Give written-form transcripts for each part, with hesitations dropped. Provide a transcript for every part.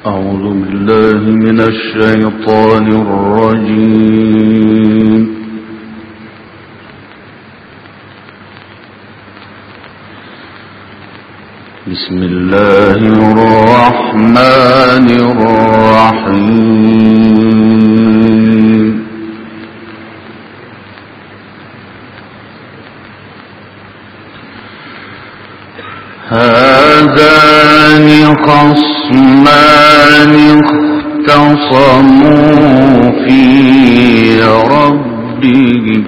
أعوذ بالله من الشيطان الرجيم. بسم الله الرحمن الرحيم. هذان خصمان اختصموا في ربهم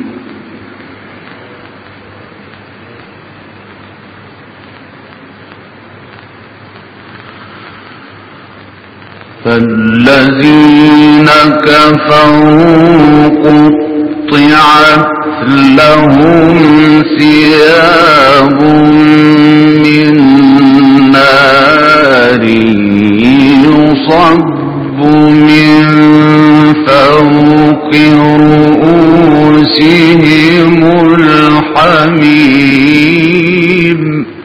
فالذين كفروا قطعت لهم ثياب من نار يصب من فوق رؤوسهم الحميم.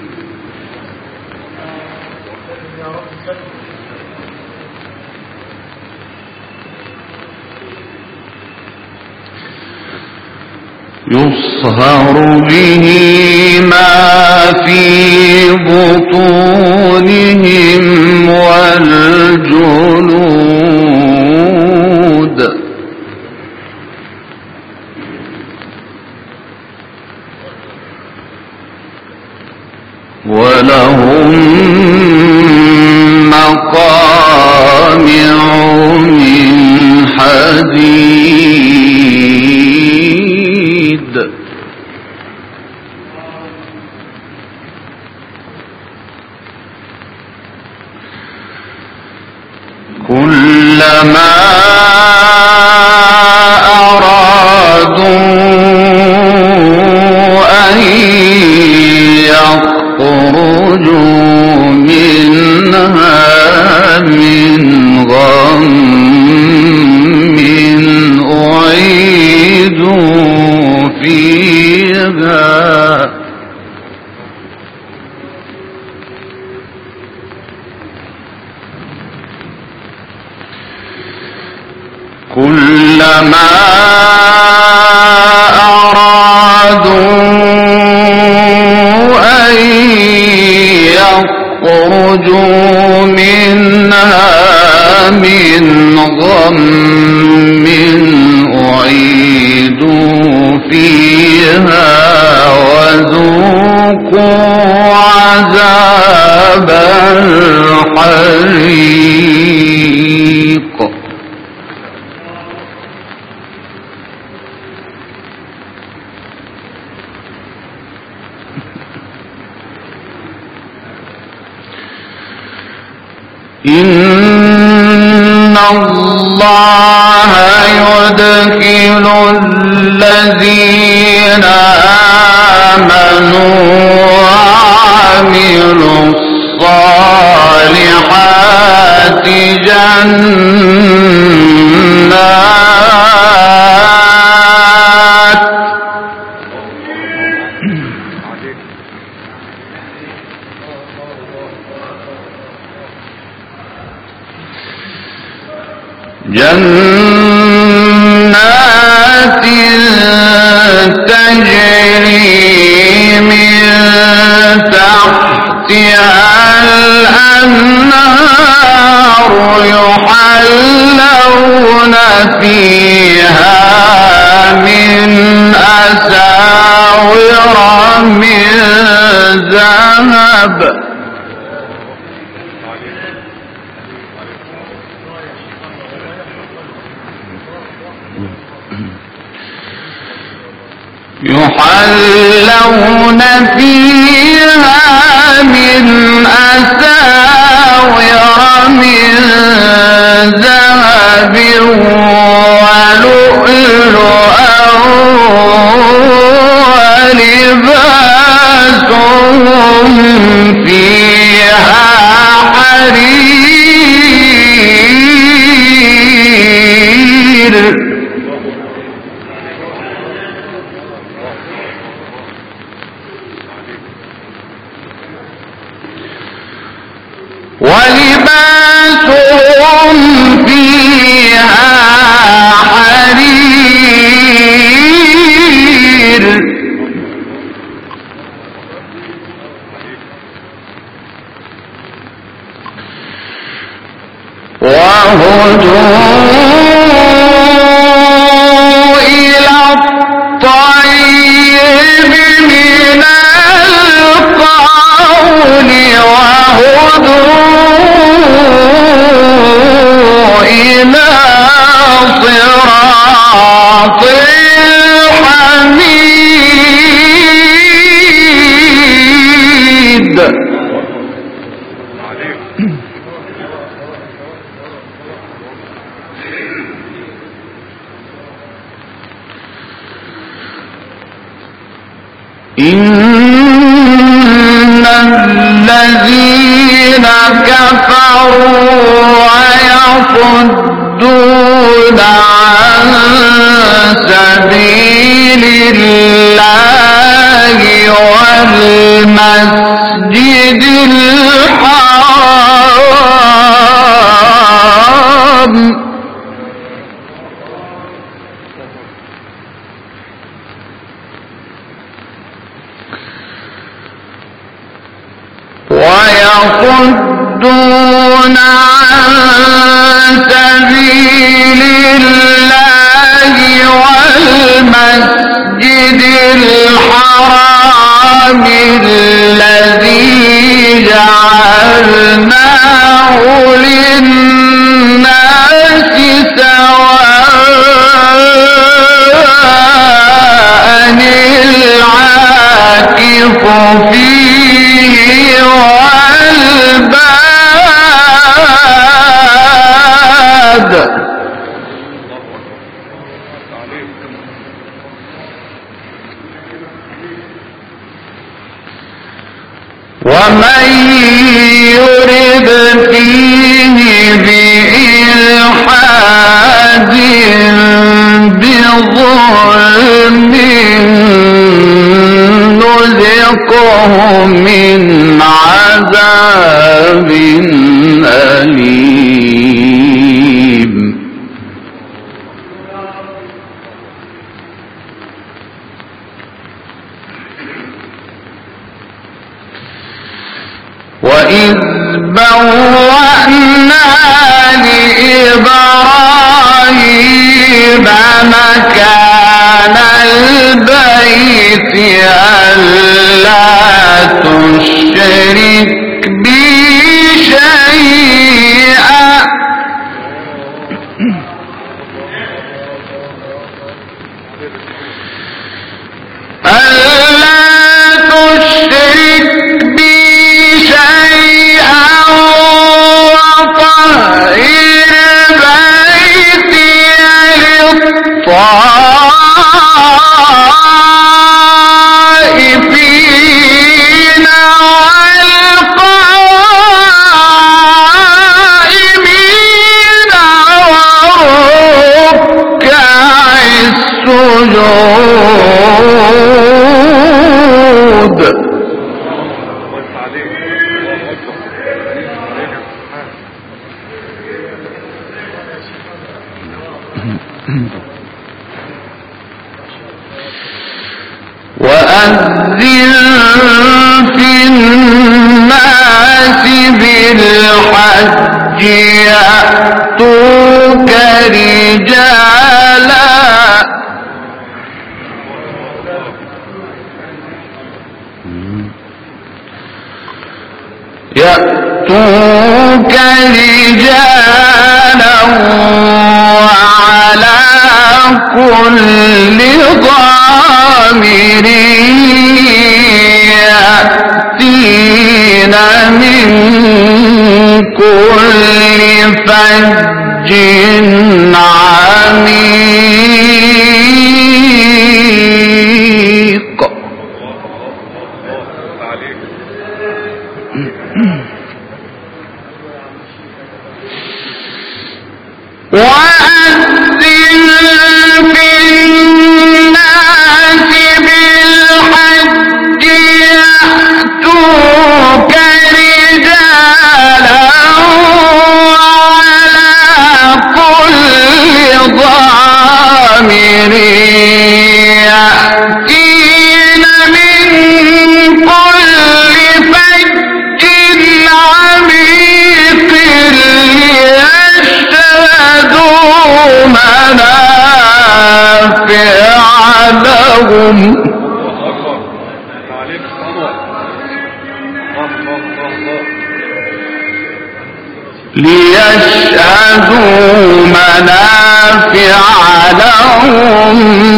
يصهر به ما في بطونهم والجلود ولهم مقامع من حديد كلما أرادوا أن يخرجوا منها من غم أعيدوا فيها كلما أرادوا أن يخرجوا منها من غم أعيدوا فيها وذوقوا عذاب الحريق. إن الله يدخل الذين آمنوا وعملوا الصالحات جنات تجري من تحتها الأنهار يحلون فيها من أساور من ذهب يحلون فيها من أساور من ذهب ولؤلؤا ولباسهم فيها حرير. ولباسهم وهدوا إلى الطيب من القول وهدوا إلى صراط الحميد. إن الذين كفروا ويصدون عن سبيل الله والمسجد الحرام ويصدون عن سبيل الله والمسجد الحرام الذي جعلناه للناس سواء العاكف فيه والباد. ومن يرد فيه بإلحاد بظلم نذقه من عذاب أليم. وإذ بوأنا لإبراهيم مكان البيت ألا تشرك بي شيئا الطائفين والقائمين وركع السجود. وأذن في الناس بالحج يأتوك رجالا وعلى كل ضامر يأتين من كل فج عميق. وأذن في الناس بالحج يأتوك رجالا وعلى كل ضامر يأتين من كل فج عميق لهم ليشهدوا منافع لهم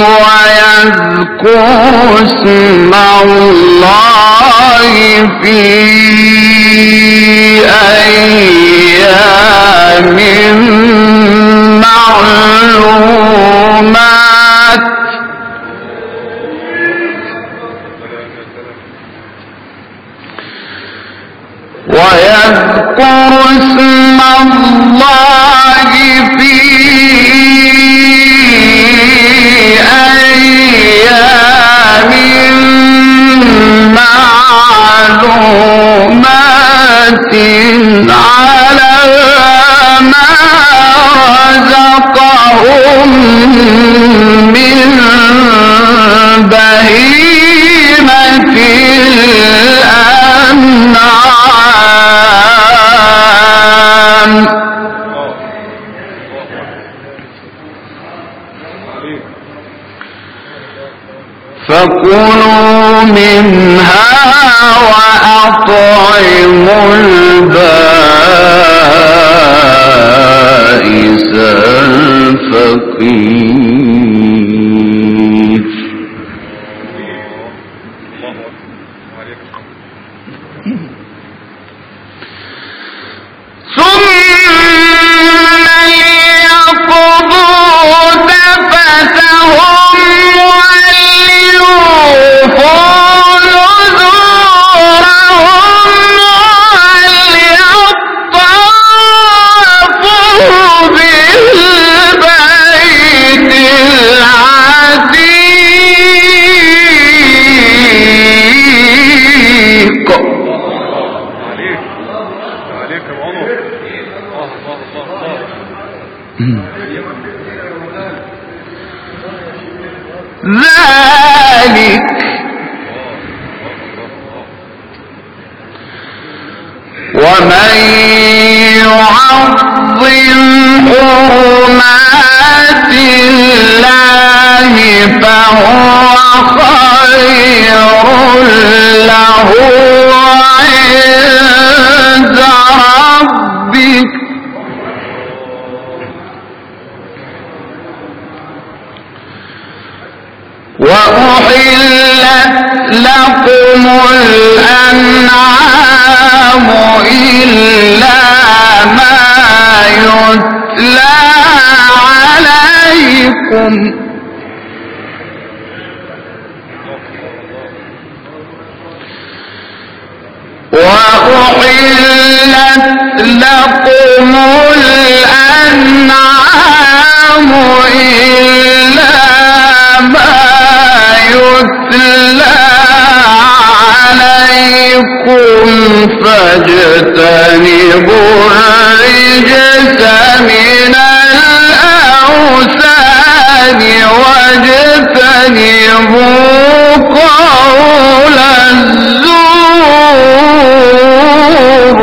ويذكروا اسم الله في أيام معلومات ويذكر اسم الله في أيام معلومات على ما رزقهم من بهيمة الأنعام فكلوا منها وأطعموا البائس الفقير ثم ليقضوا تفثهم وليوفوا نذورهم وليطوفوا بالبيت العتيق ذلك ومن يعظم حرمات الله فهو خير له عند ربك وأحلت لكم الأنعام إلا ما يتلى عليكم وأحلت لكم الأنعام إلا ما يتلى عليكم فاجتنبوا الرجس من الأوثان واجتنبوا قول الزور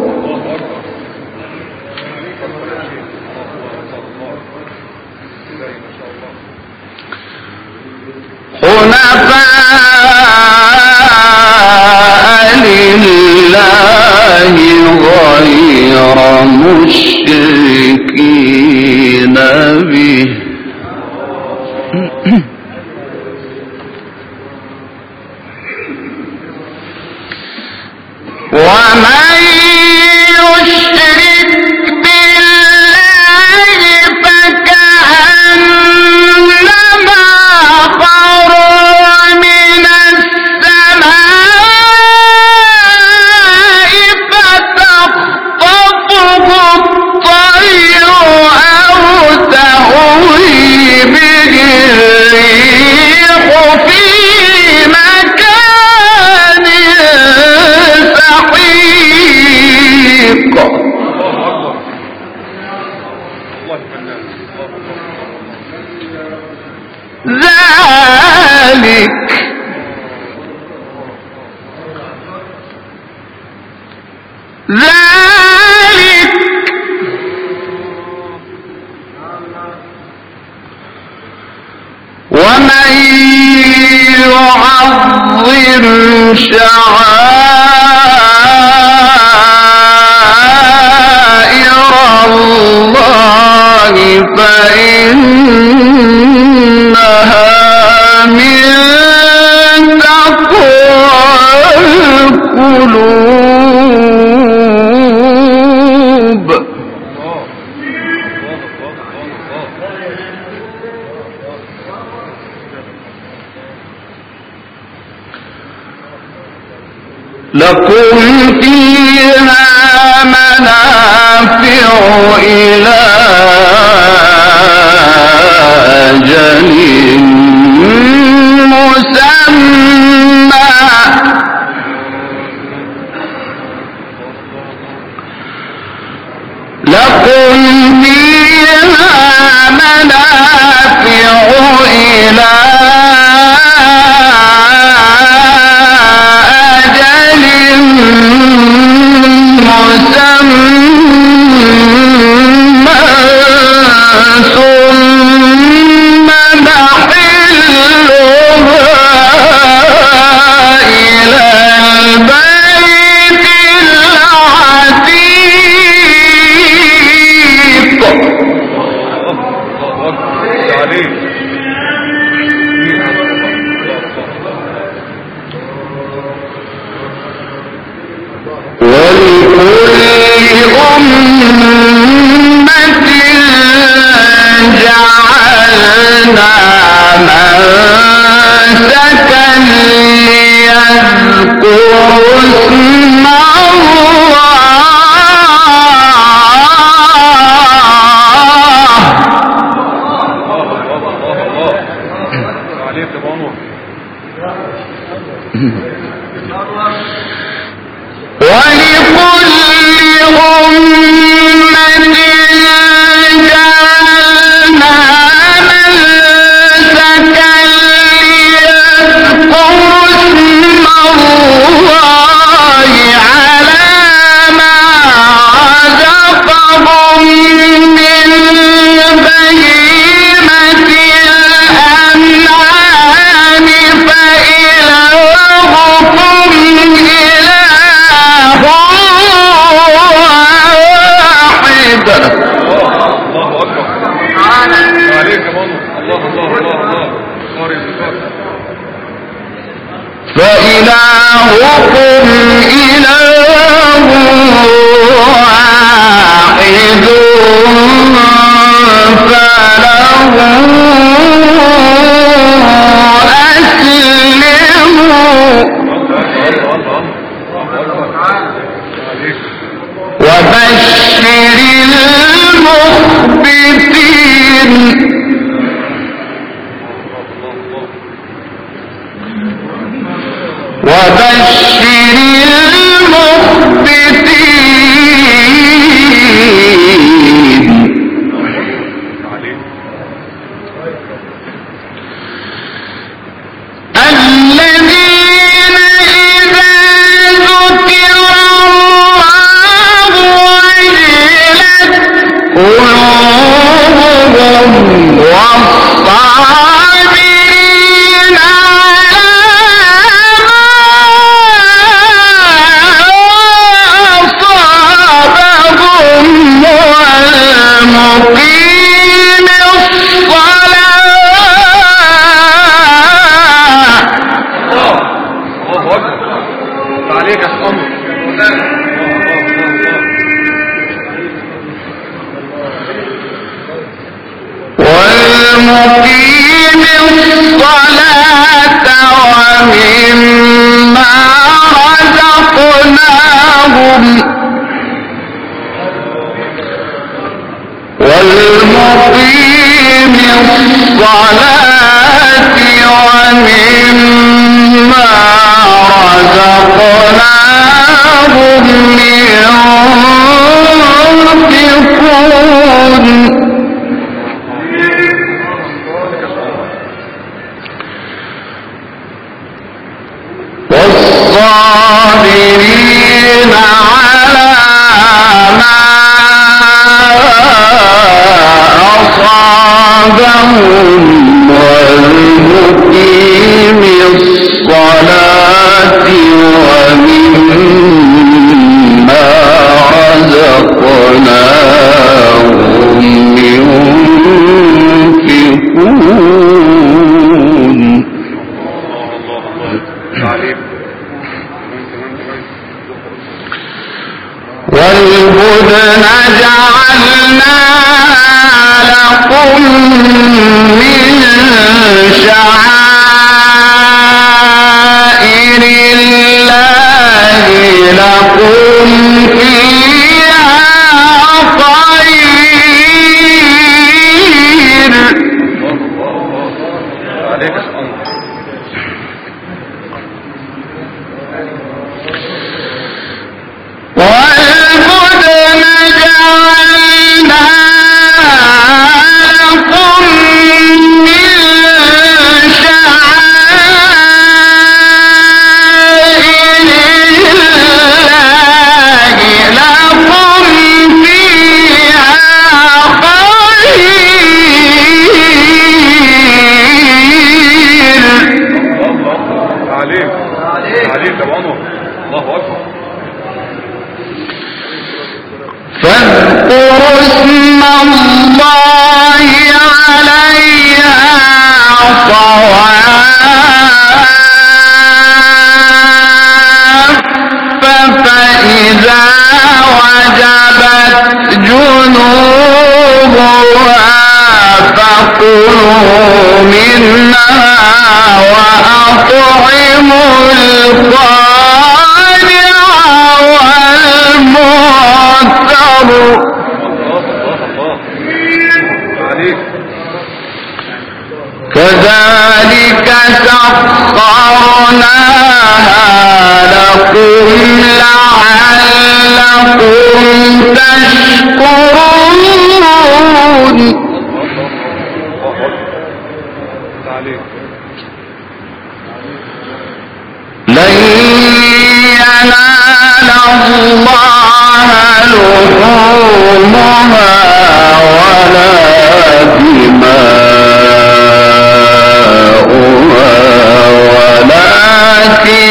حنفاء لله غير مشركين به ومن يشرك بالله فكأنما خر من السماء فتخطفه الطير أو تهوي به الريح في مكان سحيق تعظم شعائر الله فإنها من تقوى القلوب. لكم فيها منافع إلى أجل مسمى لكم فيها منافع إلى أجل مسمى ثم نحلها إلى البيت العتيق. ولكل أمة جعلنا منسكا ليذكروا اسم فإلهكم إله واحد فله أسلموا وبشر المخبتين. وبشر المخبتين الذين إذا ذكر الله وجلت قلوبهم والصابرين مقيم الصلاة. عليك الصمت. والمقيم الصلاة ومما رزقناهم والمقيم الصلاة ومما رزقناهم ينفقون. والصابرين على ما أصابهم والمقيم الصلاة جعلنا لكم من شعائر الله لكم فيها خير. والبدن جعلناها لكم من شعائر الله لكم فيها خير. عليم طبعا. الله اكبر. فاذكروا اسم الله عليها صواف فإذا وجبت جنوبها فكلوا منها وأطعموا القانع والمعتر. كذلك سخرناها لكم لعلكم تشكرون. لن ينال الله لحومها ولا دماؤها ولكن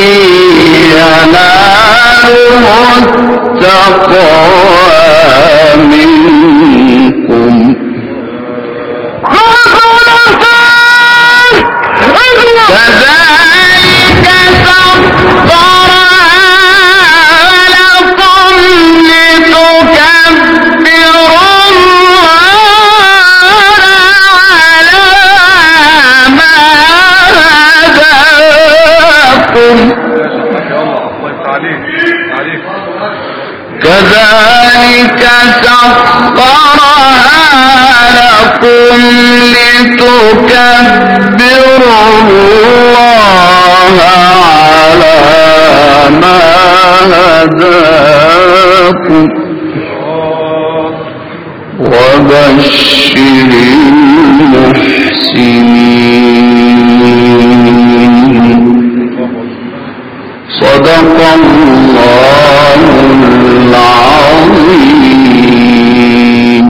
يناله التقوى منكم. كذلك سخرها لكم لتكبروا الله على ما هداكم. كذلك سخرها لكم لتكبروا الله على ما هداكم وبشر المحسنين.